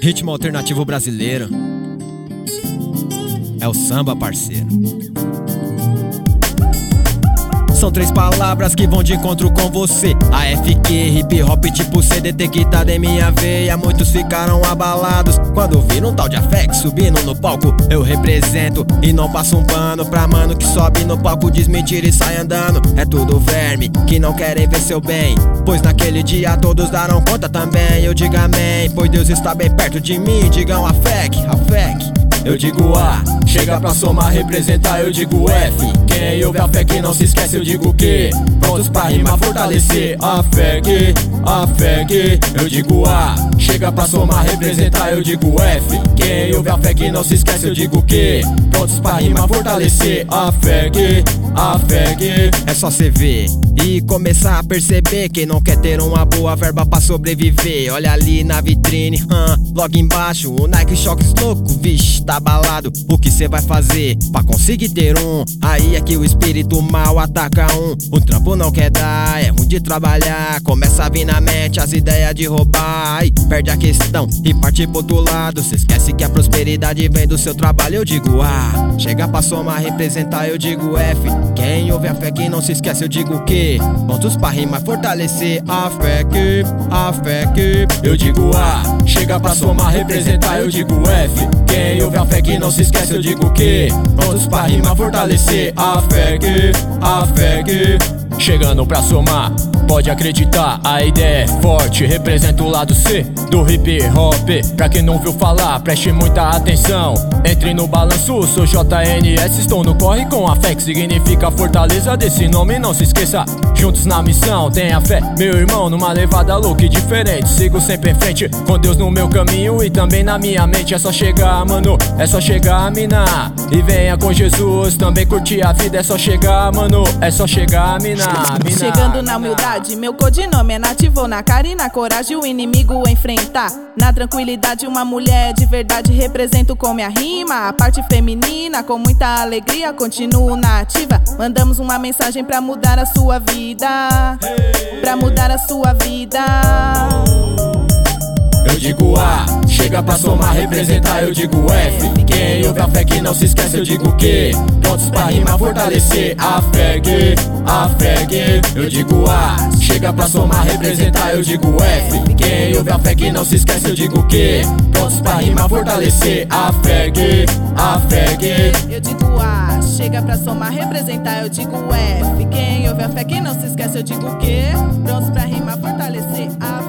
Ritmo alternativo brasileiro é o samba, parceiro. São três palavras que vão de encontro com você. AFQ, hip hop tipo CDT que tá em minha veia. Muitos ficaram abalados quando viram um tal de Afex subindo no palco. Eu represento e não passo um pano pra mano que sobe no palco, diz mentira e sai andando. É tudo verme que não querem ver seu bem, pois naquele dia todos darão conta também. Eu digo amém, pois Deus está bem perto de mim. Digam Afec, Afec. Eu digo A, chega pra somar, representar, eu digo F. Quem ouve a fé que não se esquece, eu digo Q. Prontos pra rimar, fortalecer, a fé que, a fé que. Eu digo A, chega pra somar, representar, eu digo F. Quem ouve a fé que não se esquece, eu digo Q. Prontos pra rimar, fortalecer, a fé que, a fé que. É só cê ver e começar a perceber quem não quer ter uma boa verba pra sobreviver. Olha ali na vitrine, logo embaixo o Nike Shox louco, vixe, tá abalado. O que cê vai fazer pra conseguir ter um? Aí é que o espírito mal ataca um. O trampo não quer dar, é ruim de trabalhar. Começa a vir na mente as ideias de roubar. Aí perde a questão e parte pro outro lado. Cê esquece que a prosperidade vem do seu trabalho. Eu digo A, chega pra somar, representar, eu digo F. Quem ouve a fé que não se esquece, eu digo Q. Pontos pra rimar, fortalecer, a fé que, a fé que. Eu digo A, chega pra somar, representar, eu digo F. Quem ouve a fé que não se esquece, eu digo Q. Prontos pra rimar, fortalecer, a fé que, a fé que. Chegando pra somar, pode acreditar, a ideia é forte. Representa o lado C do hip hop. Pra quem não viu falar, preste muita atenção. Entre no balanço, sou JNS, estou no corre com a fé, que significa fortaleza. Desse nome não se esqueça, juntos na missão. Tenha fé, meu irmão, numa levada louca e diferente. Sigo sempre em frente, com Deus no meu caminho e também na minha mente. É só chegar, mano, é só chegar, mina, e venha com Jesus, também curtir a vida. É só chegar, mano, é só chegar, mina. Chegando na humildade, meu codinome é nativo. Na cara e na coragem o inimigo enfrentar. Na tranquilidade uma mulher de verdade represento com minha rima. A parte feminina com muita alegria continuo na ativa. Mandamos uma mensagem pra mudar a sua vida, pra mudar a sua vida. Eu digo A, chega pra somar, representar, eu digo F. Quem ouve a fé que não se esquece, eu digo Q. Prontos pra rimar, fortalecer, a fé que, a fé que. Eu digo A, chega pra somar, representar, eu digo F. Quem ouve a fé que não se esquece, eu digo Q. Prontos pra rimar, fortalecer, a fé que, a fé que. Eu digo A, chega pra somar, representar, eu digo F. Quem ouve a fé que não se esquece, eu digo Q. Prontos pra rimar, fortalecer, a fé.